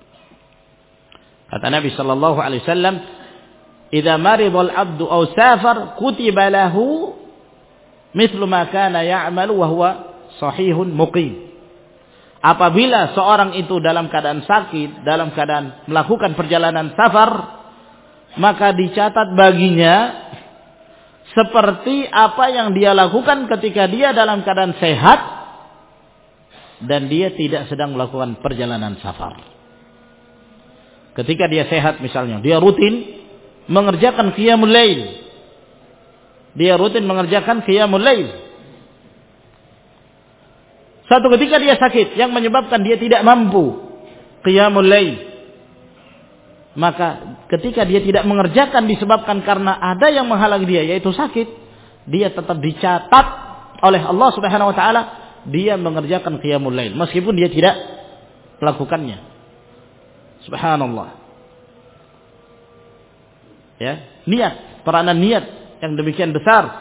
Kata Nabi sallallahu alaihi wasallam, "Idza maridal 'abdu aw safar kutiba lahu mithlu ma kana ya'malu wa huwa sahihun muqim." Apabila seorang itu dalam keadaan sakit, dalam keadaan melakukan perjalanan safar, maka dicatat baginya seperti apa yang dia lakukan ketika dia dalam keadaan sehat dan dia tidak sedang melakukan perjalanan safar. Ketika dia sehat misalnya, dia rutin mengerjakan qiyamul lail. Dia rutin mengerjakan qiyamul lail. Satu ketika dia sakit yang menyebabkan dia tidak mampu qiyamul lail. Maka ketika dia tidak mengerjakan disebabkan karena ada yang menghalangi dia, yaitu sakit, dia tetap dicatat oleh Allah Subhanahu wa taala dia mengerjakan qiyamul lail meskipun dia tidak melakukannya. Subhanallah. Ya, niat, peranan niat yang demikian besar.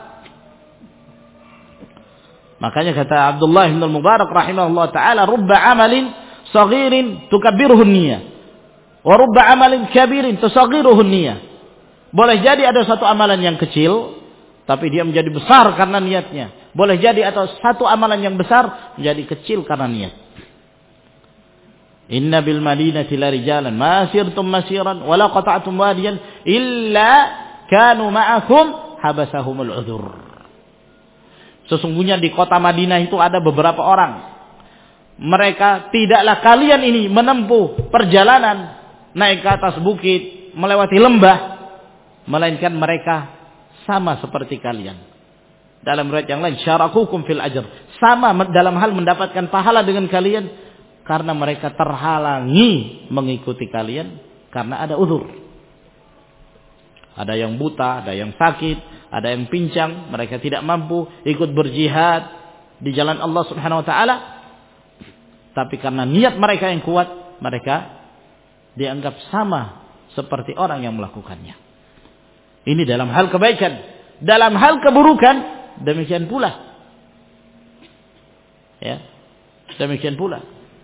Makanya kata Abdullah bin Mubarak rahimahullah taala, rubba amalin saghirin tukabbiruhu niyyah wa rubba amalin kabirin tusaghiruhu niyyah. Boleh jadi ada satu amalan yang kecil tapi dia menjadi besar karena niatnya. Boleh jadi atau satu amalan yang besar menjadi kecil karena niat. Inna bil madinati la rijalan ma sirtum masiran wa la qata'tum wadiyan illa kanu ma'akum habasahumul udhur. Sesungguhnya di kota Madinah itu ada beberapa orang. Mereka tidaklah kalian ini menempuh perjalanan naik ke atas bukit, melewati lembah, melainkan mereka sama seperti kalian. Dalam riwayat yang lain, syarakukum fil ajr, sama dalam hal mendapatkan pahala dengan kalian, karena mereka terhalangi mengikuti kalian karena ada uzur. Ada yang buta, ada yang sakit, ada yang pincang, mereka tidak mampu ikut berjihad di jalan Allah Subhanahu wa taala. Tapi karena niat mereka yang kuat, mereka dianggap sama seperti orang yang melakukannya. Ini dalam hal kebaikan. Dalam hal keburukan, demikian pula. Ya, demikian pula.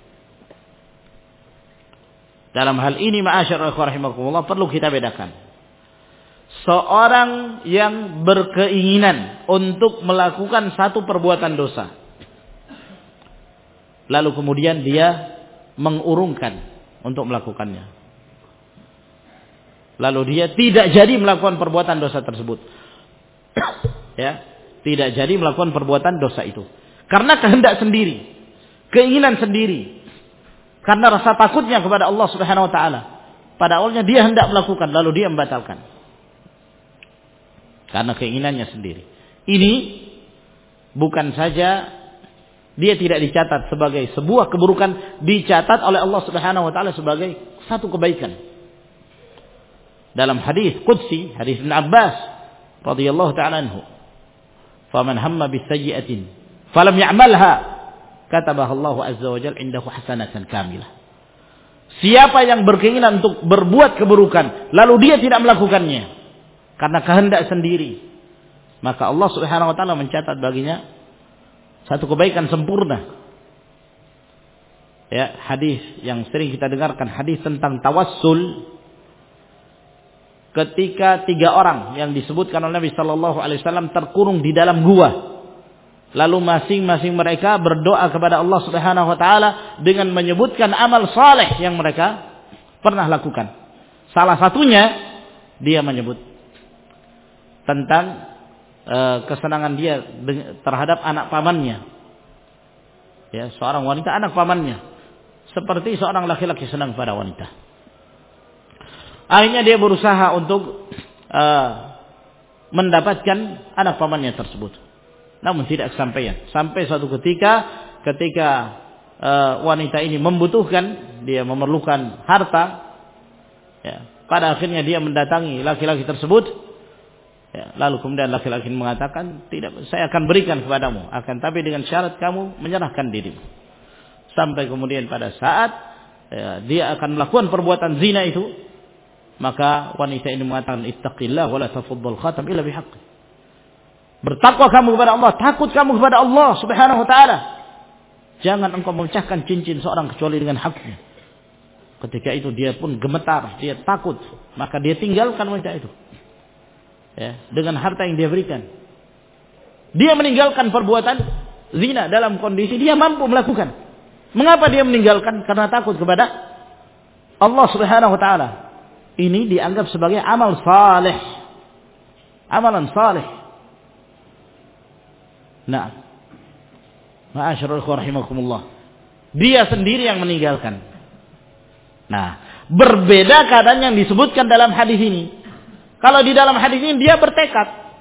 Dalam hal ini, ma'asyarul ikhwah rahimakumullah, perlu kita bedakan. Seorang yang berkeinginan untuk melakukan satu perbuatan dosa, lalu kemudian dia mengurungkan untuk melakukannya, lalu dia tidak jadi melakukan perbuatan dosa tersebut. Ya, tidak jadi melakukan perbuatan dosa itu karena kehendak sendiri, keinginan sendiri, karena rasa takutnya kepada Allah Subhanahu wa taala. Pada awalnya dia hendak melakukan, lalu dia membatalkan karena keinginannya sendiri. Ini bukan saja dia tidak dicatat sebagai sebuah keburukan, dicatat oleh Allah Subhanahu wa taala sebagai satu kebaikan. Dalam hadis qudsi, hadis Ibn Abbas radhiyallahu taala anhu, "Faman hamma bisayyi'atin falam ya'malha, katabaha Allah azza wa jalla indahu hasanatan kamilah." Siapa yang berkeinginan untuk berbuat keburukan lalu dia tidak melakukannya karena kehendak sendiri, maka Allah Subhanahu wa taala mencatat baginya satu kebaikan sempurna. Ya, hadis yang sering kita dengarkan, hadis tentang tawassul. Ketika 3 orang yang disebutkan oleh Nabi sallallahu alaihi wasallam terkurung di dalam gua. Lalu masing-masing mereka berdoa kepada Allah Subhanahu wa taala dengan menyebutkan amal saleh yang mereka pernah lakukan. Salah satunya dia menyebut tentang kesenangan dia terhadap anak pamannya. Ya, seorang wanita anak pamannya, seperti seorang laki-laki senang pada wanita. Akhirnya dia berusaha untuk mendapatkan anak pamannya tersebut, namun tidak kesampaian. Sampai suatu ketika wanita ini membutuhkan, dia memerlukan harta, ya, pada akhirnya dia mendatangi laki-laki tersebut. Ya, lalu kemudian laki-laki mengatakan, tidak, saya akan berikan kepadamu, akan tapi dengan syarat kamu menyerahkan dirimu. Sampai kemudian pada saat dia akan melakukan perbuatan zina itu, maka wanita ini mengatakan, ittaqillah wa la tafuddal khatam illa bihaqqi. Bertakwa kamu kepada Allah, takut kamu kepada Allah Subhanahu wa taala. Jangan engkau memecahkan cincin seorang kecuali dengan haknya. Ketika itu dia pun gemetar, dia takut, maka dia tinggalkan wanita itu. Ya, dengan harta yang dia berikan, dia meninggalkan perbuatan zina dalam kondisi dia mampu melakukan. Mengapa dia meninggalkan? Karena takut kepada Allah Subhanahu wa taala. Ini dianggap sebagai amal saleh, amalan saleh. Nah, ma'asyarul ikhwah rahimakumullah, dia sendiri yang meninggalkan. Nah, berbeda keadaan yang disebutkan dalam hadis ini. Kalau di dalam hadis ini dia bertekad.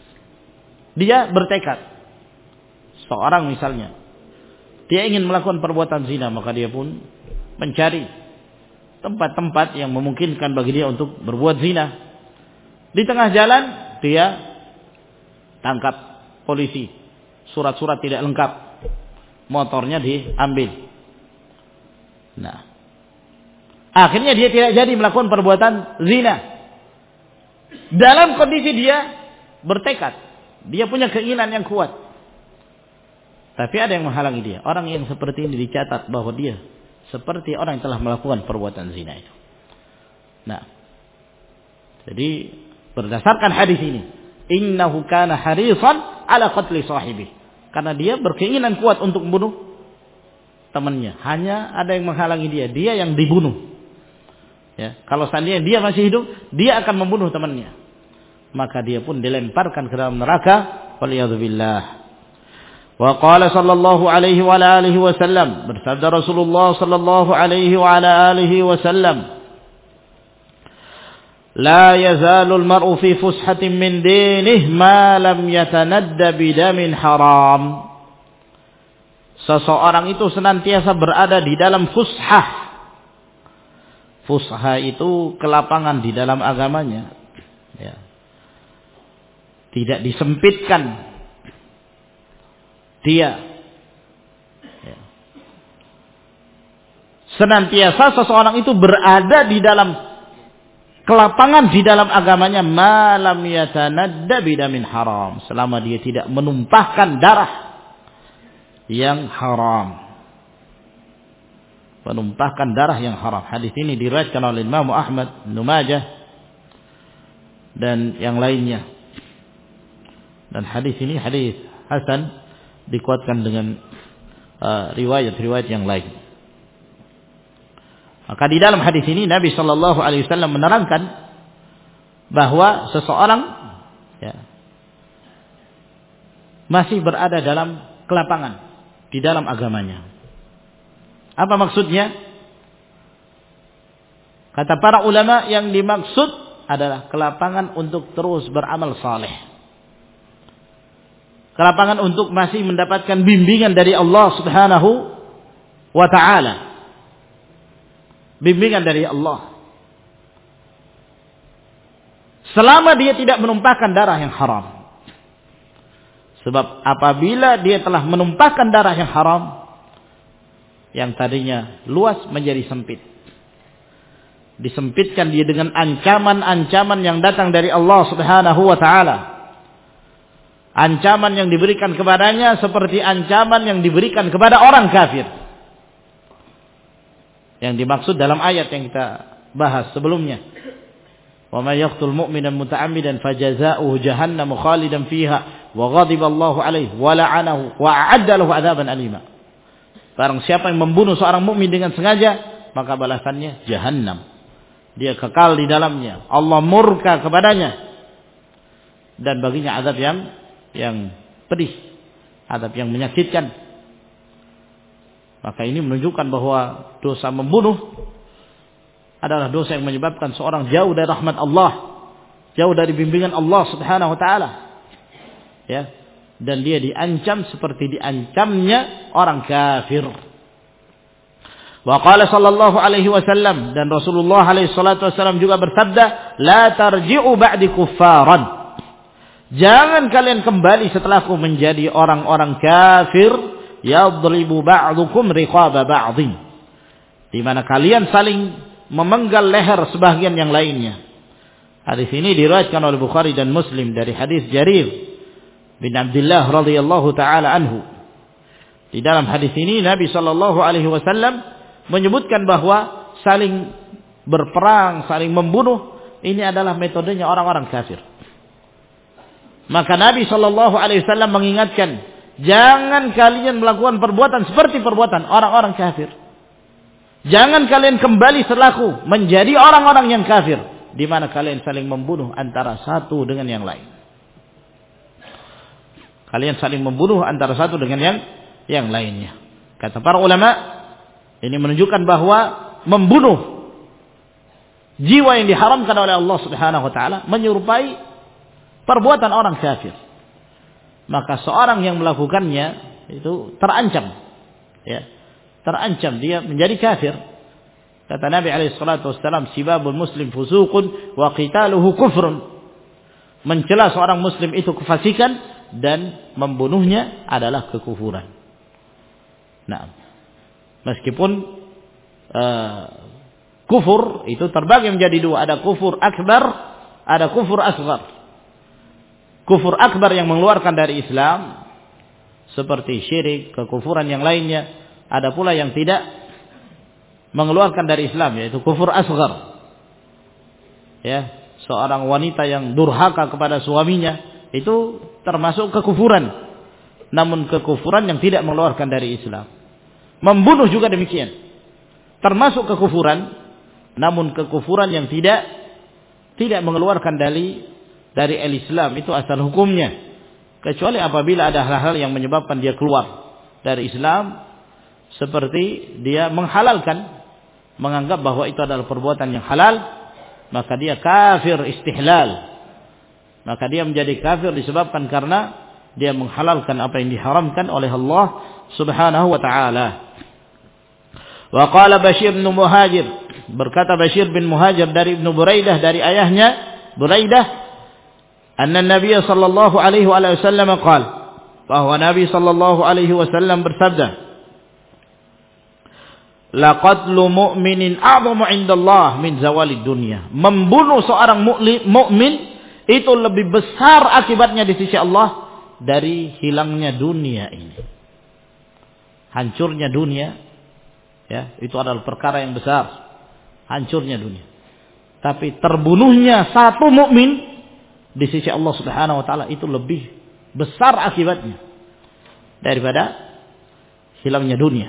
Seorang misalnya, dia ingin melakukan perbuatan zina, maka dia pun mencari tempat-tempat yang memungkinkan bagi dia untuk berbuat zina. Di tengah jalan dia tangkap polisi, surat-surat tidak lengkap, motornya diambil. Nah, akhirnya dia tidak jadi melakukan perbuatan zina. Dalam kondisi dia bertekad, dia punya keinginan yang kuat, tapi ada yang menghalangi dia. Orang yang seperti ini dicatat bahwa dia seperti orang yang telah melakukan perbuatan zina itu. Nah, jadi berdasarkan hadis ini, innahu kana harisan ala qatli sahibi, karena dia berkeinginan kuat untuk membunuh temannya. Hanya ada yang menghalangi dia. Dia yang dibunuh. Ya, kalau seandainya dia masih hidup, dia akan membunuh temannya. Maka dia pun dilemparkan ke dalam neraka. Waliyadzubillah. Wa qala sallallahu alaihi wa alihi wasallam, bersabda Rasulullah sallallahu alaihi wa alihi wasallam, la yazalu al-mar'u fi fushatin min dinihi ma lam yatanadda bidamin haram. Seseorang itu senantiasa berada di dalam fushah. Fushah itu kelapangan di dalam agamanya. Ya. Tidak disempitkan. Dia ya. Senantiasa seseorang itu berada di dalam kelapangan di dalam agamanya, malam yatanadda bidamin haram, selama dia tidak menumpahkan darah yang haram. Menumpahkan darah yang haram. Hadis ini diriwayatkan oleh Imam Ahmad, Ibnu Majah dan yang lainnya. Dan hadis ini hadis hasan, dikuatkan dengan riwayat-riwayat yang lain. Maka di dalam hadis ini Nabi Shallallahu Alaihi Wasallam menerangkan bahwa seseorang ya, masih berada dalam kelapangan di dalam agamanya. Apa maksudnya? Kata para ulama, yang dimaksud adalah kelapangan untuk terus beramal saleh. Kelapangan untuk masih mendapatkan bimbingan dari Allah Subhanahu wa ta'ala. Bimbingan dari Allah. Selama dia tidak menumpahkan darah yang haram. Sebab apabila dia telah menumpahkan darah yang haram, yang tadinya luas menjadi sempit. Disempitkan dia dengan ancaman-ancaman yang datang dari Allah Subhanahu wa ta'ala. Ancaman yang diberikan kepadanya seperti ancaman yang diberikan kepada orang kafir. Yang dimaksud dalam ayat yang kita bahas sebelumnya. Wa may yaqtul mu'mina muta'ammidan fajaza'uhu jahannam khalidan fiha wa ghadiba Allahu 'alaihi wa la'anahu wa a'adda lahu 'adzaban alima. Barang siapa yang membunuh seorang mukmin dengan sengaja, maka balasannya jahannam. Dia kekal di dalamnya. Allah murka kepadanya. Dan baginya azab yang pedih, adab yang menyakitkan. Maka ini menunjukkan bahwa dosa membunuh adalah dosa yang menyebabkan seorang jauh dari rahmat Allah, jauh dari bimbingan Allah Subhanahu wa ta'ala. Ya, dan dia diancam seperti diancamnya orang kafir. Wa qala sallallahu alaihi wasallam, dan Rasulullah alaihi salatu wasallam juga bersabda, la tarji'u ba'di kuffaran. Jangan kalian kembali setelahku menjadi orang-orang kafir, yadribu ba'dukum riqaba ba'dhin, di mana kalian saling memenggal leher sebagian yang lainnya. Hadis ini diriwayatkan oleh Bukhari dan Muslim dari hadis Jarir bin Abdullah radhiyallahu taala anhu. Di dalam hadis ini Nabi sallallahu alaihi wasallam menyebutkan bahwa saling berperang, saling membunuh, ini adalah metodenya orang-orang kafir. Maka Nabi Shallallahu Alaihi Wasallam mengingatkan, jangan kalian melakukan perbuatan seperti perbuatan orang-orang kafir. Jangan kalian kembali setelahku menjadi orang-orang yang kafir, di mana kalian saling membunuh antara satu dengan yang lain. Kalian saling membunuh antara satu dengan yang lainnya. Kata para ulama, ini menunjukkan bahwa membunuh jiwa yang diharamkan oleh Allah Subhanahu Wa Taala menyerupai perbuatan orang kafir. Maka seorang yang melakukannya itu terancam, ya, terancam dia menjadi kafir. Kata Nabi alaihi salatu wasallam, sibabul muslim fusuqun wa qitaluhu kufrun. Mencela seorang muslim itu kefasikan dan membunuhnya adalah kekufuran. Nah, meskipun kufur itu terbagi menjadi dua, ada kufur akbar, ada kufur asghar. Kufur akbar yang mengeluarkan dari Islam seperti syirik, kekufuran yang lainnya. Ada pula yang tidak mengeluarkan dari Islam, yaitu kufur asghar. Ya, seorang wanita yang durhaka kepada suaminya itu termasuk kekufuran. Namun kekufuran yang tidak mengeluarkan dari Islam. Membunuh juga demikian. Termasuk kekufuran, namun kekufuran yang tidak mengeluarkan dari al-Islam, itu asal hukumnya. Kecuali apabila ada hal-hal yang menyebabkan dia keluar dari Islam, seperti dia menganggap bahwa itu adalah perbuatan yang halal, maka dia kafir istihlal. Maka dia menjadi kafir disebabkan karena dia menghalalkan apa yang diharamkan oleh Allah Subhanahu wa taala. Wa qala Bashir bin Muhajir, berkata Bashir bin Muhajir dari Ibnu Buraidah, dari ayahnya Buraidah, anna Nabi sallallahu alaihi wasallam qala, bahwa Nabi sallallahu alaihi wasallam bersabda, laqatlu mu'minin a'zamu 'indallah min zawalid dunya. Membunuh seorang mukmin itu lebih besar akibatnya di sisi Allah dari hilangnya dunia ini. Hancurnya dunia, ya, itu adalah perkara yang besar. Hancurnya dunia. Tapi terbunuhnya satu mukmin di sisi Allah Subhanahu wa taala itu lebih besar akibatnya daripada hilangnya dunia.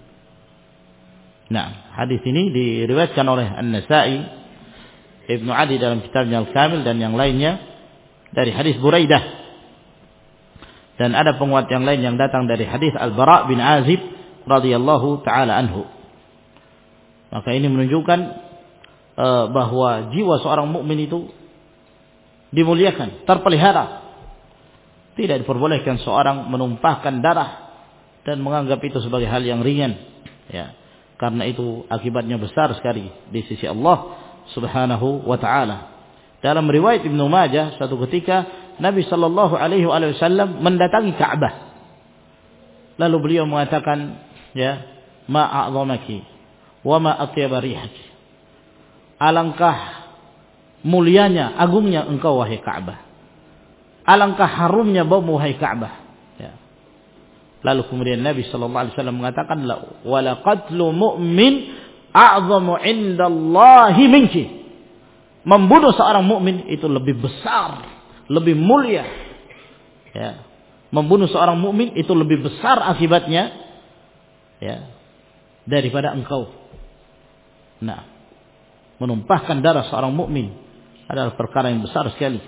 Nah, hadis ini diriwayatkan oleh An-Nasa'i, Ibnu Adi dalam kitabnya Al-Kamil, dan yang lainnya dari hadis Buraidah. Dan ada penguat yang lain yang datang dari hadis Al-Bara' bin Azib radhiyallahu taala anhu. Maka ini menunjukkan bahwa jiwa seorang mukmin itu dimuliakan, terpelihara. Tidak diperbolehkan seorang menumpahkan darah dan menganggap itu sebagai hal yang ringan, ya. Karena itu akibatnya besar sekali di sisi Allah Subhanahu wa taala. Dalam riwayat Ibnu Majah, suatu ketika Nabi sallallahu alaihi wasallam mendatangi Ka'bah. Lalu beliau mengatakan, ya, ma a'zamaki wa ma atyaba rihaki. Alangkah mulianya, agungnya engkau wahai Ka'bah. Alangkah harumnya baumu wahai Ka'bah. Ya. Lalu kemudian Nabi sallallahu alaihi wasallam mengatakan, wa laqatlu mu'min a'zamu 'indallahi minki. Membunuh seorang mukmin itu lebih besar, lebih mulia, ya. Membunuh seorang mukmin itu lebih besar akibatnya, ya, daripada engkau. Nah, menumpahkan darah seorang mukmin adalah perkara yang besar sekali.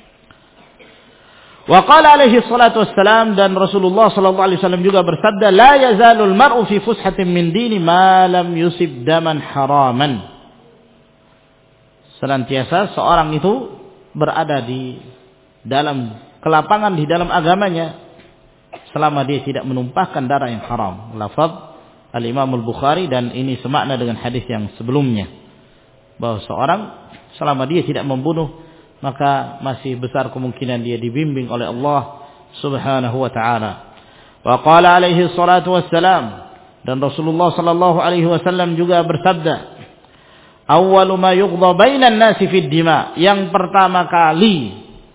Wa qala alaihi salatu wassalam, dan Rasulullah sallallahu alaihi wasallam juga bersabda, la yazalul mar'u fi fushatin min dini ma lam yusib daman haraman. Senantiasa seorang itu berada di dalam kelapangan di dalam agamanya selama dia tidak menumpahkan darah yang haram. Lafaz Al-Imam Al-Bukhari, dan ini semakna dengan hadis yang sebelumnya, bahwa seorang selama dia tidak membunuh, maka masih besar kemungkinan dia dibimbing oleh Allah Subhanahu wa taala. Wa qala alaihi salatu wassalam, dan Rasulullah sallallahu alaihi wasallam juga bersabda, awwalu ma yuqda bainan nasi fid dima, yang pertama kali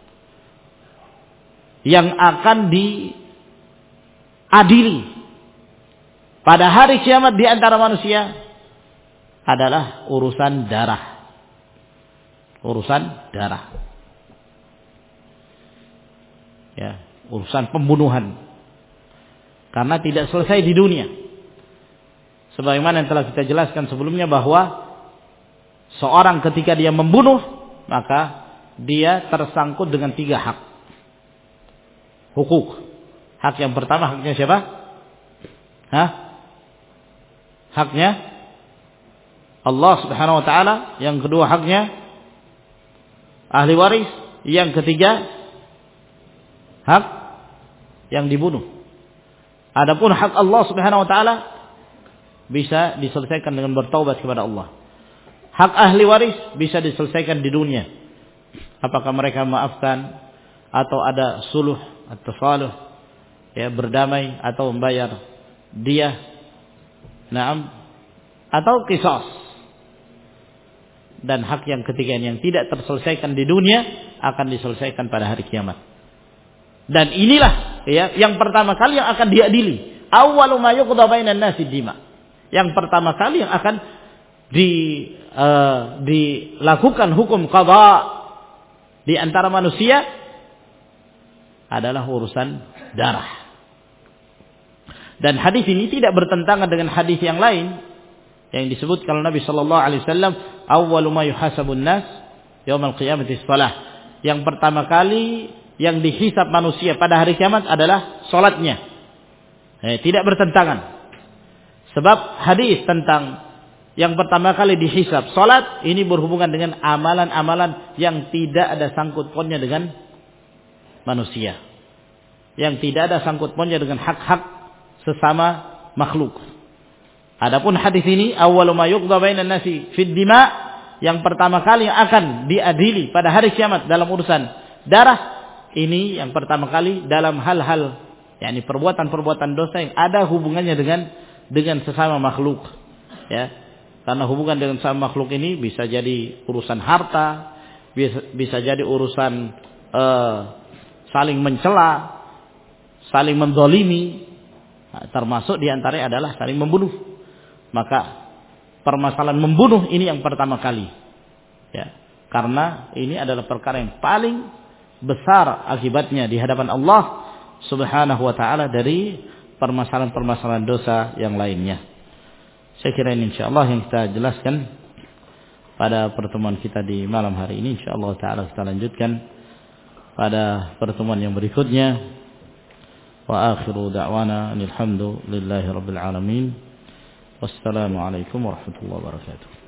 yang akan diadili pada hari kiamat di antara manusia adalah urusan darah. Urusan darah. Ya, urusan pembunuhan. Karena tidak selesai di dunia. Sebagaimana yang telah kita jelaskan sebelumnya, bahwa seorang ketika dia membunuh, maka dia tersangkut dengan 3 hak. Hukuk. Hak yang pertama, haknya siapa? Haknya Allah Subhanahu wa taala. Yang kedua, haknya ahli waris. Yang ketiga, hak yang dibunuh. Adapun hak Allah Subhanahu wa taala bisa diselesaikan dengan bertaubat kepada Allah. Hak ahli waris bisa diselesaikan di dunia. Apakah mereka memaafkan, atau ada suluh atau saluh, ya, berdamai, atau membayar diyah, na'am, atau qisas. Dan hak yang ketiga yang tidak terselesaikan di dunia akan diselesaikan pada hari kiamat. Dan inilah, ya, yang pertama kali yang akan diadili. Awwalu ma yuqda bainan nasi dima. Yang pertama kali yang akan dilakukan hukum qada di antara manusia adalah urusan darah. Dan hadis ini tidak bertentangan dengan hadis yang lain yang disebut kalau Nabi sallallahu alaihi wasallam awwalu ma yuhasabun nas yaumil qiyamati shalah. Yang pertama kali yang dihisab manusia pada hari kiamat adalah salatnya. Tidak bertentangan. Sebab hadis tentang yang pertama kali dihisab salat ini berhubungan dengan amalan-amalan yang tidak ada sangkut pautnya dengan manusia. Yang tidak ada sangkut pautnya dengan hak-hak sesama makhluk. Adapun hadis ini awwalu ma yuqda bainan nasi fid dima, yang pertama kali yang akan diadili pada hari kiamat dalam urusan darah, ini yang pertama kali dalam hal-hal yakni perbuatan-perbuatan dosa yang ada hubungannya dengan sesama makhluk, ya. Karena hubungan dengan sesama makhluk ini bisa jadi urusan harta, bisa jadi urusan saling mencela, saling menzalimi. Termasuk diantaranya adalah saling membunuh. Maka permasalahan membunuh ini yang pertama kali, ya, karena ini adalah perkara yang paling besar akibatnya di hadapan Allah Subhanahu wa taala dari permasalahan-permasalahan dosa yang lainnya. Saya kira ini insyaallah yang kita jelaskan pada pertemuan kita di malam hari ini. Insyaallah taala kita lanjutkan pada pertemuan yang berikutnya. Wa akhiru da'wana alhamdulillahi rabbil alamin. Wassalamu alaikum warahmatullahi wabarakatuh.